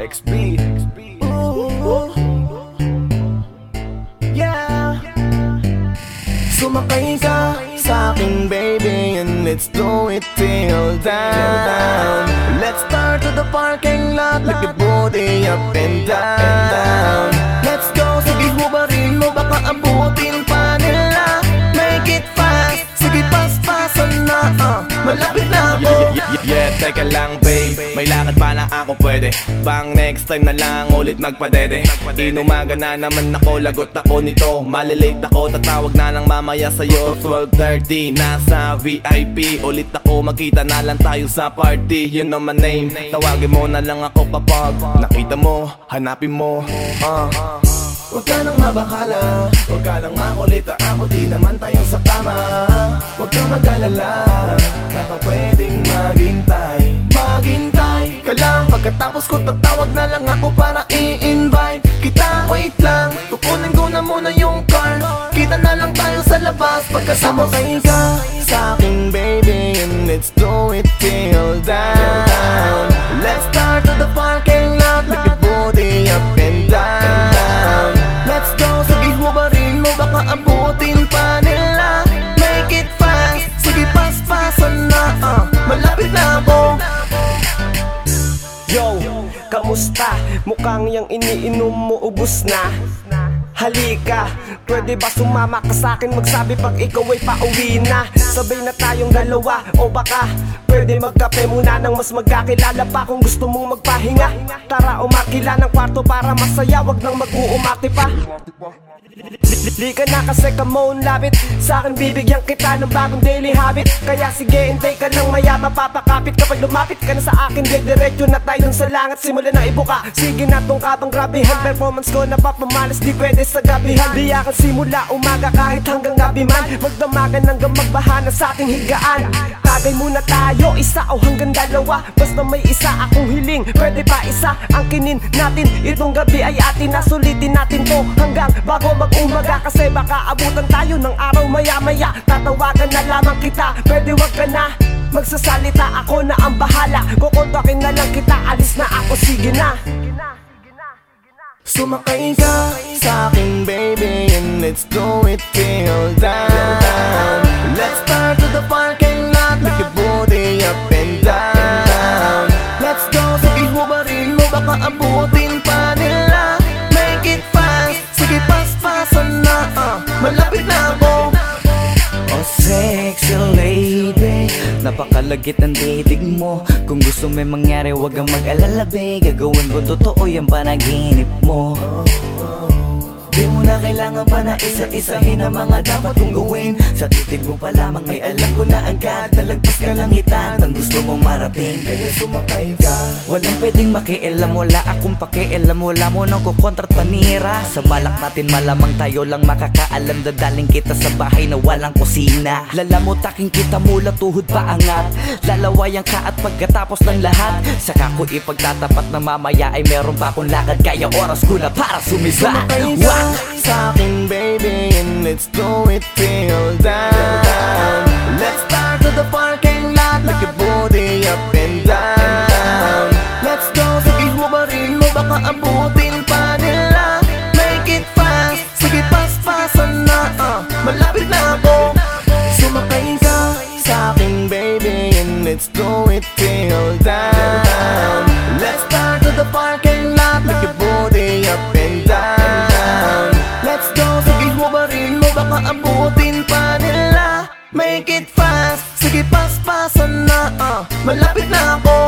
XB. Ooh. Yeah. Sumakay ka sa aking baby and let's do it till down. Let's start to the parking lot, lick your booty up and down. Let's go, sige hubarin mo, baka abutin pa nila. Make it fast, sige pas-pasan na, malapit na ako. Yeah, teka lang babe, may lakad pa lang ako pwede. Bang next time na lang ulit magpadede. Inumaga na naman ako, lagot ako nito. Malilate ako, tatawag na lang mamaya sa'yo 12:30, nasa VIP. Ulit ako, magkita na lang tayo sa party. You know my name, tawagin mo na lang ako kapag nakita mo, hanapin mo. Huwag ka nang mabakala, huwag ka nang makulita. Ako di naman tayo sa kama. Huwag kang mag-alala, baka pwedeng maghintay. Maghintay ka lang, pagkatapos ko tatawag na lang ako para i-invite kita. Wait lang, tukunin ko na muna yung car. Kita na lang tayo sa labas pagkasama kayo ka sa aking baby and let's do it till down. Let's start to the parking lot, lick your booty up and down. Let's go, sige hubarin mo, baka abutin pa nila. Make it fast, sige pas-pasan na, malapit na ako. Yo, kamusta? Mukhang yung iniinom mo ubus na. Halika, pwede ba sumama ka sa'kin? Magsabi pag ikaw ay pauwi na. Sabay na tayong dalawa, o baka pwede magkape muna nang mas magkakilala pa. Kung gusto mong magpahinga, tara umakila ng kwarto para masaya. Wag nang mag-uumati pa. Lika na kasi come on, lapit sa'kin, bibigyan kita ng bagong daily habit. Kaya sige, hintay ka lang, maya mapapakapit. Kapag lumapit ka na sa akin, diretso na tayo dun sa langit. Simula na ibuka, sige na tong kabang grabihan. Performance ko napapamalas, di pwede sa gabihan. Di akan simula umaga kahit hanggang gabi man. Magdamagan hanggang magbahana sa ating higaan. Tagay muna tayo, isa o hanggang dalawa. Basta may isa akong hiling, pwede pa isa. Angkinin natin, itong gabi ay atin na. Sulitin natin to hanggang bago mag-umaga. Kasi baka abutan tayo ng araw maya-maya. Tatawagan na lamang kita, pwede wag ka na magsasalita, ako na ang bahala. Kukontakin na lang kita, alis na ako, sige na. Sumakay ka sa aking baby and let's do it till down. Let's start to the parking lot, lick your booty up and down. Let's go, sige hubarin mo, baka abutin pa nila. Make it fast, sige pas-pasan na, malapit na ako. Oh sexy lady, napakalagit ng titig mo. Kung gusto may mangyari, wag kang mag-alala babe. Gagawin ko totoo yung panaginip mo. Di mo na kailangan pa na isa-isahin ang mga dapat kong gawin. Sa titig mo pa lamang ay alam ko na agad. Talagpas ka lang itan, ang gusto mong marating. Kaya sumakay ka. Walang pwedeng makialam, wala akong pakialam. Wala mo nang kukontrat panira. Sa balak natin malamang tayo lang makakaalam. Dadaling kita sa bahay na walang kusina. Lalamutaking kita mula tuhod pa angat. Lalawayan ka at pagkatapos ng lahat, saka ko ipagtatapat na mamaya ay meron pa akong lakad. Kaya oras ko na para sumiba. Sa aking baby and let's do it till down. Let's start to the parking lot, lick your booty up and down. Let's go, sige hubarin mo, baka abutin pa nila. Make it fast, sige pas-pasan na, malapit na ako. Sumakay ka sa aking baby and let's do it till down. Let's start to the parking lot, lick your booty up and down. Let's go, sige hubarin mo, baka abutin pa nila. Make it fast, sige pas-pasan na, malapit na ako.